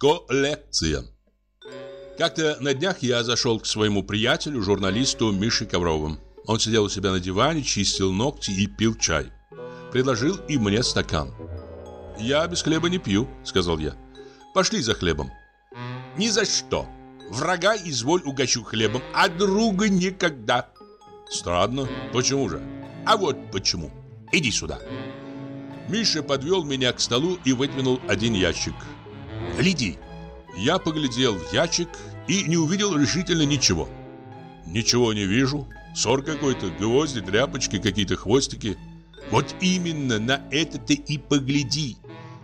Коллекция. Как-то на днях я зашел к своему приятелю, журналисту Мише Коврову. Он сидел у себя на диване, чистил ногти и пил чай. Предложил и мне стакан. «Я без хлеба не пью», — сказал я. «Пошли за хлебом». «Ни за что. Врага изволь угощу хлебом, а друга никогда». «Странно. Почему же?» «А вот почему. Иди сюда». Миша подвел меня к столу и выдвинул один ящик. «Гляди». Я поглядел в ящик и не увидел решительно ничего. «Ничего не вижу. Ссор какой-то, гвозди, тряпочки, какие-то хвостики». «Вот именно на это ты и погляди.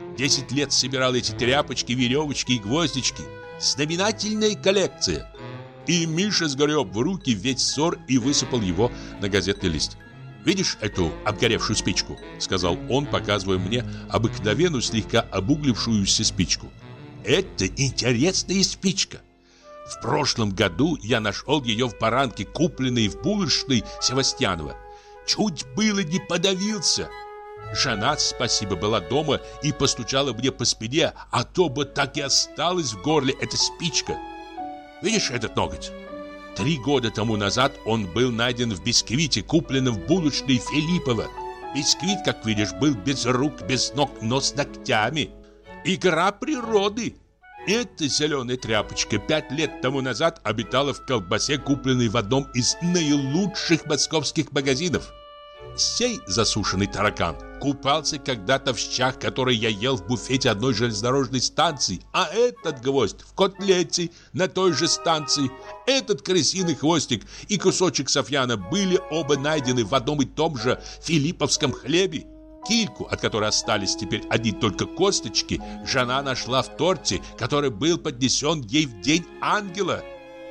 10 лет собирал эти тряпочки, веревочки и гвоздички. Знаменательная коллекция». И Миша сгреб в руки весь ссор и высыпал его на газетный лист. «Видишь эту обгоревшую спичку?» — сказал он, показывая мне обыкновенную, слегка обуглившуюся спичку. «Это интересная спичка. В прошлом году я нашел ее в баранке, купленной в булочной Севастьянова. Чуть было не подавился. Жена, спасибо, была дома и постучала мне по спине, а то бы так и осталась в горле эта спичка. Видишь этот ноготь? 3 года тому назад он был найден в бисквите, купленном в булочной Филиппова. Бисквит, как видишь, был без рук, без ног, но с ногтями. Игра природы. Эта зеленая тряпочка 5 лет тому назад обитала в колбасе, купленной в одном из наилучших московских магазинов. Сей засушенный таракан купался когда-то в щах, которые я ел в буфете одной железнодорожной станции, а этот гвоздь в котлете на той же станции. Этот крысиный хвостик и кусочек софьяна были оба найдены в одном и том же филипповском хлебе. Кильку, от которой остались теперь одни только косточки, жена нашла в торте, который был поднесен ей в день ангела.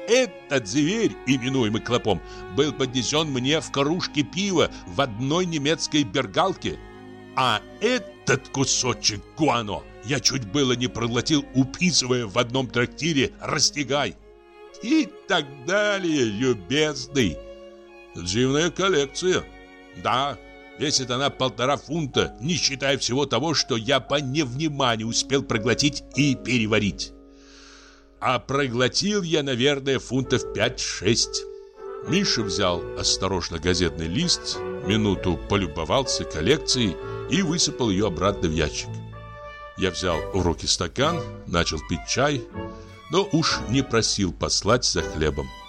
Этот зверь, именуемый клопом, был поднесен мне в кружке пива в одной немецкой бергалке. А этот кусочек гуано я чуть было не проглотил, уписывая в одном трактире «Растягай». И так далее, любезный. Дивная коллекция. Да, весит она 1,5 фунта, не считая всего того, что я по невниманию успел проглотить и переварить. А проглотил я, наверное, фунтов 5-6. Миша взял осторожно газетный лист, минуту полюбовался коллекцией и высыпал ее обратно в ящик. Я взял в руки стакан, начал пить чай, но уж не просил послать за хлебом.